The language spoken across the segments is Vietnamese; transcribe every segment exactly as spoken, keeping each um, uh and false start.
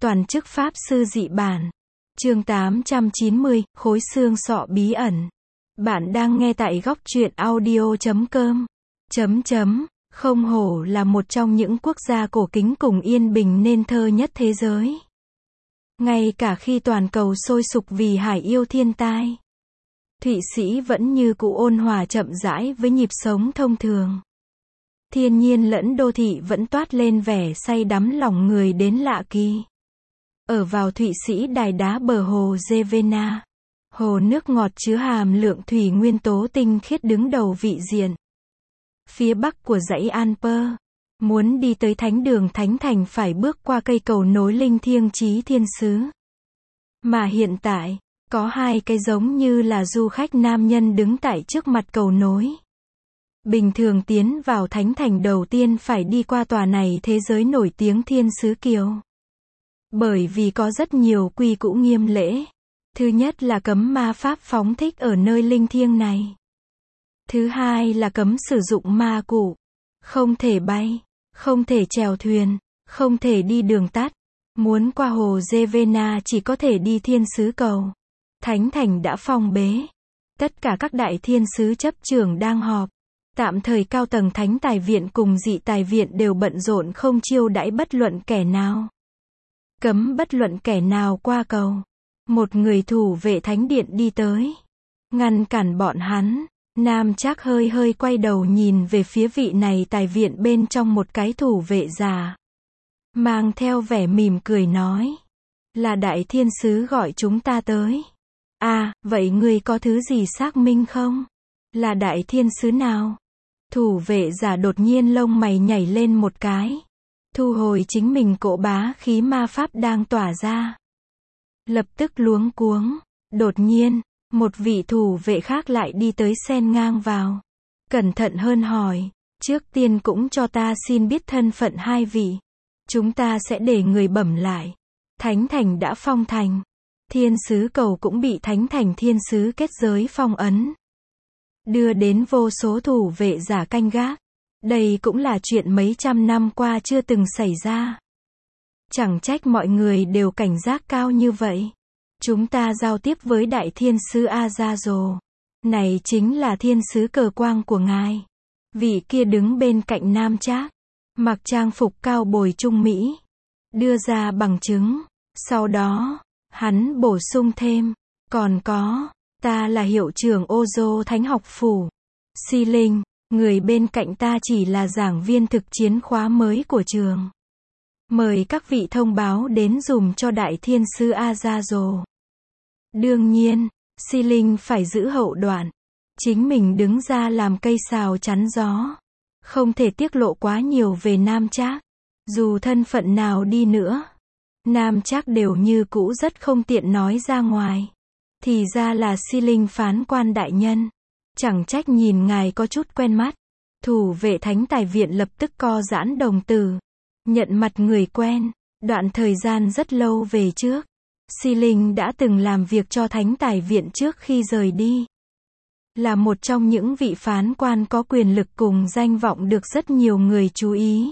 Toàn chức Pháp Sư dị bản. Chương tám trăm chín mươi, khối xương sọ bí ẩn. Bạn đang nghe tại góc truyện audio chấm com. Chấm chấm, không hổ là một trong những quốc gia cổ kính cùng yên bình nên thơ nhất thế giới. Ngay cả khi toàn cầu sôi sục vì hải yêu thiên tai, Thụy Sĩ vẫn như cũ ôn hòa chậm rãi với nhịp sống thông thường. Thiên nhiên lẫn đô thị vẫn toát lên vẻ say đắm lòng người đến lạ kỳ. Ở vào Thụy Sĩ đài đá bờ hồ Jevena, hồ nước ngọt chứa hàm lượng thủy nguyên tố tinh khiết đứng đầu vị diện. Phía bắc của dãy Alper, muốn đi tới thánh đường Thánh Thành phải bước qua cây cầu nối linh thiêng chí thiên sứ. Mà hiện tại, có hai cái giống như là du khách nam nhân đứng tại trước mặt cầu nối. Bình thường tiến vào Thánh Thành đầu tiên phải đi qua tòa này thế giới nổi tiếng Thiên Sứ Kiều. Bởi vì có rất nhiều quy củ nghiêm lễ. Thứ nhất là cấm ma pháp phóng thích ở nơi linh thiêng này. Thứ hai là cấm sử dụng ma cụ. Không thể bay, không thể chèo thuyền, không thể đi đường tắt. Muốn qua hồ Jevena chỉ có thể đi Thiên Sứ Cầu. Thánh Thành đã phong bế. Tất cả các đại thiên sứ chấp trưởng đang họp. Tạm thời cao tầng Thánh Tài Viện cùng Dị Tài Viện đều bận rộn không chiêu đãi bất luận kẻ nào. Cấm bất luận kẻ nào qua cầu. Một người thủ vệ thánh điện đi tới, ngăn cản bọn hắn. Nam Trác hơi hơi quay đầu nhìn về phía vị này tài viện bên trong một cái thủ vệ già. Mang theo vẻ mỉm cười nói. Là đại thiên sứ gọi chúng ta tới. À, vậy ngươi có thứ gì xác minh không? Là đại thiên sứ nào? Thủ vệ giả đột nhiên lông mày nhảy lên một cái. Thu hồi chính mình cỗ bá khí ma pháp đang tỏa ra. Lập tức luống cuống. Đột nhiên, một vị thủ vệ khác lại đi tới xen ngang vào. Cẩn thận hơn hỏi. Trước tiên cũng cho ta xin biết thân phận hai vị. Chúng ta sẽ để người bẩm lại. Thánh Thành đã phong thành. Thiên Sứ Cầu cũng bị Thánh Thành Thiên Sứ kết giới phong ấn. Đưa đến vô số thủ vệ giả canh gác. Đây cũng là chuyện mấy trăm năm qua chưa từng xảy ra. Chẳng trách mọi người đều cảnh giác cao như vậy. Chúng ta giao tiếp với Đại Thiên Sứ Azazel. Này chính là Thiên Sứ Cờ Quang của ngài. Vị kia đứng bên cạnh Nam Trác, mặc trang phục cao bồi trung mỹ, đưa ra bằng chứng. Sau đó, hắn bổ sung thêm. Còn có, ta là hiệu trưởng Ozo Thánh học phủ. Si Linh. Người bên cạnh ta chỉ là giảng viên thực chiến khóa mới của trường. Mời các vị thông báo đến dùm cho Đại Thiên Sứ Azazel. Đương nhiên, Si Linh phải giữ hậu đoạn. Chính mình đứng ra làm cây sào chắn gió. Không thể tiết lộ quá nhiều về Nam Trác. Dù thân phận nào đi nữa, Nam Trác đều như cũ rất không tiện nói ra ngoài. Thì ra là Si Linh phán quan đại nhân. Chẳng trách nhìn ngài có chút quen mắt. Thủ vệ Thánh Tài Viện lập tức co giãn đồng tử. Nhận mặt người quen. Đoạn thời gian rất lâu về trước, Si Linh đã từng làm việc cho Thánh Tài Viện trước khi rời đi. Là một trong những vị phán quan có quyền lực cùng danh vọng được rất nhiều người chú ý.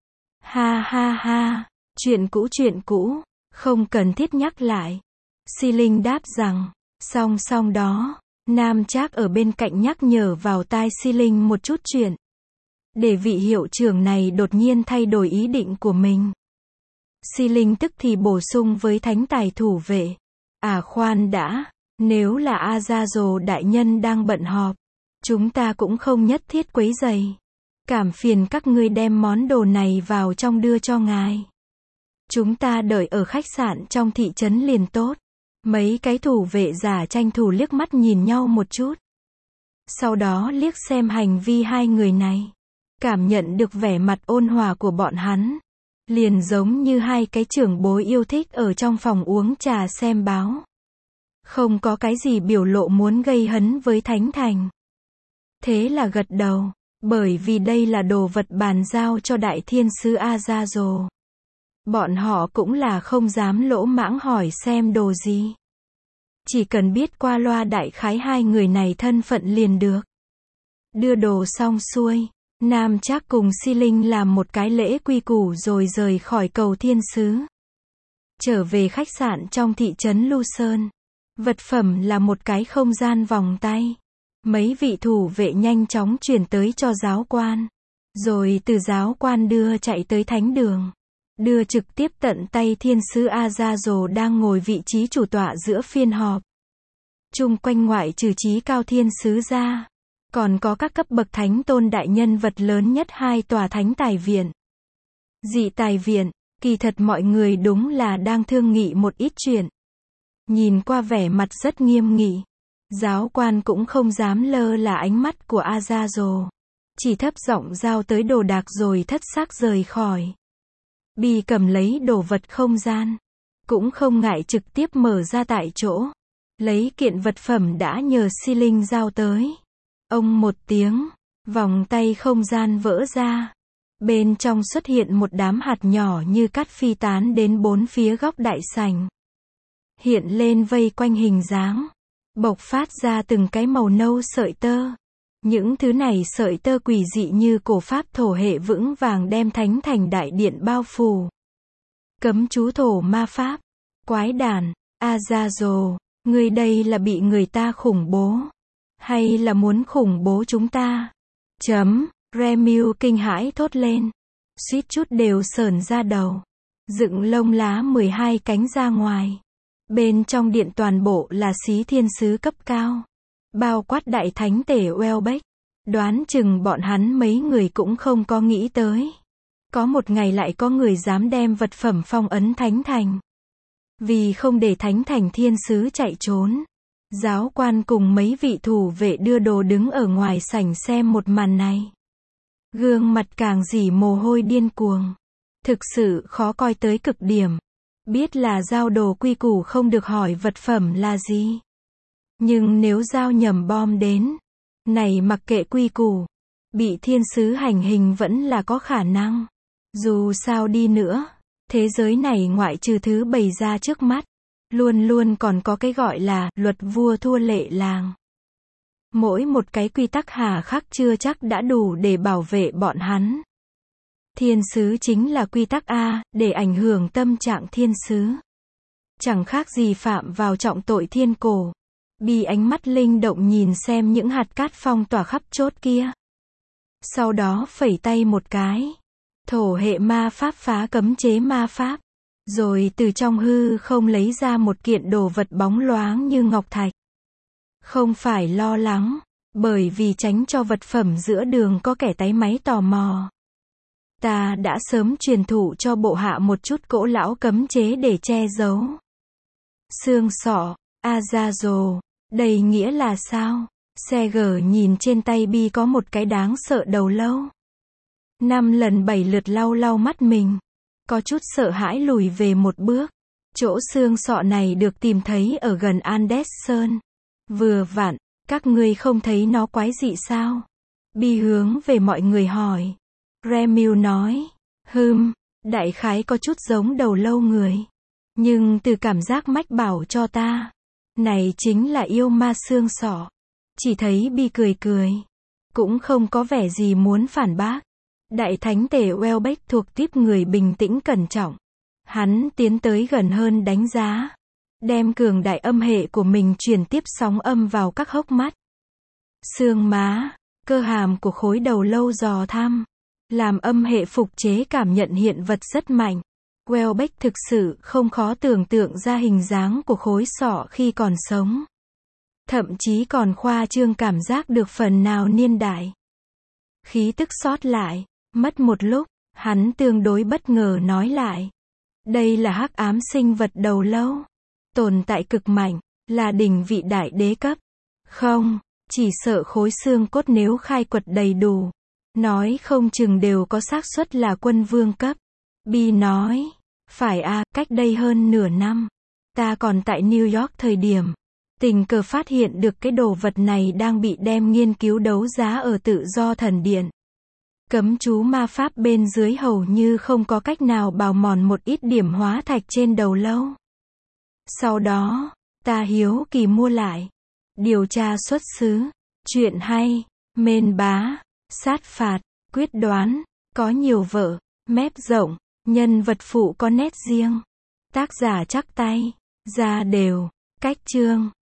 Ha ha ha, chuyện cũ chuyện cũ, không cần thiết nhắc lại. Si Linh đáp rằng. Song song đó, Nam Trác ở bên cạnh nhắc nhở vào tai Si Linh một chút chuyện. Để vị hiệu trưởng này đột nhiên thay đổi ý định của mình. Si Linh tức thì bổ sung với Thánh Tài thủ vệ. À khoan đã, nếu là Azazel đại nhân đang bận họp, chúng ta cũng không nhất thiết quấy rầy. Cảm phiền các ngươi đem món đồ này vào trong đưa cho ngài. Chúng ta đợi ở khách sạn trong thị trấn liền tốt. Mấy cái thủ vệ giả tranh thủ liếc mắt nhìn nhau một chút. Sau đó liếc xem hành vi hai người này. Cảm nhận được vẻ mặt ôn hòa của bọn hắn. Liền giống như hai cái trưởng bối yêu thích ở trong phòng uống trà xem báo. Không có cái gì biểu lộ muốn gây hấn với Thánh Thành. Thế là gật đầu. Bởi vì đây là đồ vật bàn giao cho Đại Thiên Sứ Azazel. Bọn họ cũng là không dám lỗ mãng hỏi xem đồ gì. Chỉ cần biết qua loa đại khái hai người này thân phận liền được. Đưa đồ xong xuôi, Nam Trác cùng Si Linh làm một cái lễ quy củ rồi rời khỏi cầu Thiên Sứ. Trở về khách sạn trong thị trấn Lu Sơn. Vật phẩm là một cái không gian vòng tay. Mấy vị thủ vệ nhanh chóng chuyển tới cho giáo quan. Rồi từ giáo quan đưa chạy tới thánh đường. Đưa trực tiếp tận tay thiên sứ Azazel đang ngồi vị trí chủ tọa giữa phiên họp. Chung quanh ngoại trừ trí cao thiên sứ ra. Còn có các cấp bậc thánh tôn đại nhân vật lớn nhất hai tòa thánh tài viện. Dị tài viện, kỳ thật mọi người đúng là đang thương nghị một ít chuyện. Nhìn qua vẻ mặt rất nghiêm nghị. Giáo quan cũng không dám lơ là ánh mắt của Azazel. Chỉ thấp giọng giao tới đồ đạc rồi thất xác rời khỏi. Bi cầm lấy đồ vật không gian. Cũng không ngại trực tiếp mở ra tại chỗ. Lấy kiện vật phẩm đã nhờ Si Linh giao tới. Ông một tiếng, vòng tay không gian vỡ ra. Bên trong xuất hiện một đám hạt nhỏ như cát phi tán đến bốn phía góc đại sảnh. Hiện lên vây quanh hình dáng. Bộc phát ra từng cái màu nâu sợi tơ. Những thứ này sợi tơ quỷ dị như cổ pháp thổ hệ vững vàng đem thánh thành đại điện bao phủ. Cấm chú thổ ma pháp. Quái đản, Azazel, ngươi đây là bị người ta khủng bố. Hay là muốn khủng bố chúng ta? Chấm, Remiu kinh hãi thốt lên. Suýt chút đều sởn ra đầu. Dựng lông lá mười hai cánh ra ngoài. Bên trong điện toàn bộ là xí thiên sứ cấp cao. Bao quát đại thánh tể Welbeck. Đoán chừng bọn hắn mấy người cũng không có nghĩ tới. Có một ngày lại có người dám đem vật phẩm phong ấn thánh thành. Vì không để thánh thành thiên sứ chạy trốn. Giáo quan cùng mấy vị thủ vệ đưa đồ đứng ở ngoài sảnh xem một màn này. Gương mặt càng dỉ mồ hôi điên cuồng. Thực sự khó coi tới cực điểm. Biết là giao đồ quy củ không được hỏi vật phẩm là gì. Nhưng nếu giao nhầm bom đến, này mặc kệ quy củ, bị thiên sứ hành hình vẫn là có khả năng. Dù sao đi nữa, thế giới này ngoại trừ thứ bày ra trước mắt, luôn luôn còn có cái gọi là luật vua thua lệ làng. Mỗi một cái quy tắc hà khắc chưa chắc đã đủ để bảo vệ bọn hắn. Thiên sứ chính là quy tắc A, để ảnh hưởng tâm trạng thiên sứ. Chẳng khác gì phạm vào trọng tội thiên cổ. Bi ánh mắt linh động nhìn xem những hạt cát phong tỏa khắp chốt kia. Sau đó phẩy tay một cái. Thổ hệ ma pháp phá cấm chế ma pháp. Rồi từ trong hư không lấy ra một kiện đồ vật bóng loáng như ngọc thạch. Không phải lo lắng, bởi vì tránh cho vật phẩm giữa đường có kẻ táy máy tò mò. Ta đã sớm truyền thụ cho bộ hạ một chút cỗ lão cấm chế để che giấu. Xương sọ, Azazel, đây nghĩa là sao? Seger nhìn trên tay Bi có một cái đáng sợ đầu lâu. Năm lần bảy lượt lau lau mắt mình. Có chút sợ hãi lùi về một bước. Chỗ xương sọ này được tìm thấy ở gần Andes Sơn. Vừa vặn, các ngươi không thấy nó quái dị sao? Bi hướng về mọi người hỏi. Remiu nói, hừm, đại khái có chút giống đầu lâu người. Nhưng từ cảm giác mách bảo cho ta, này chính là yêu ma xương sọ. Chỉ thấy Bi cười cười. Cũng không có vẻ gì muốn phản bác. Đại thánh tể Welbeck thuộc tiếp người bình tĩnh cẩn trọng. Hắn tiến tới gần hơn đánh giá. Đem cường đại âm hệ của mình truyền tiếp sóng âm vào các hốc mắt. Xương má, cơ hàm của khối đầu lâu dò thăm. Làm âm hệ phục chế cảm nhận hiện vật rất mạnh. Welbeck thực sự không khó tưởng tượng ra hình dáng của khối sọ khi còn sống. Thậm chí còn khoa trương cảm giác được phần nào niên đại. Khí tức sót lại. Mất một lúc, hắn tương đối bất ngờ nói lại. Đây là hắc ám sinh vật đầu lâu. Tồn tại cực mạnh, là đỉnh vị đại đế cấp. Không, chỉ sợ khối xương cốt nếu khai quật đầy đủ. Nói không chừng đều có xác suất là quân vương cấp. Bi nói, phải à, cách đây hơn nửa năm. Ta còn tại New York thời điểm. Tình cờ phát hiện được cái đồ vật này đang bị đem nghiên cứu đấu giá ở tự do thần điện. Cấm chú ma pháp bên dưới hầu như không có cách nào bào mòn một ít điểm hóa thạch trên đầu lâu. Sau đó, ta hiếu kỳ mua lại. Điều tra xuất xứ. Chuyện hay. Mên bá. Sát phạt. Quyết đoán. Có nhiều vợ. Mép rộng. Nhân vật phụ có nét riêng. Tác giả chắc tay. Ra đều. Cách chương.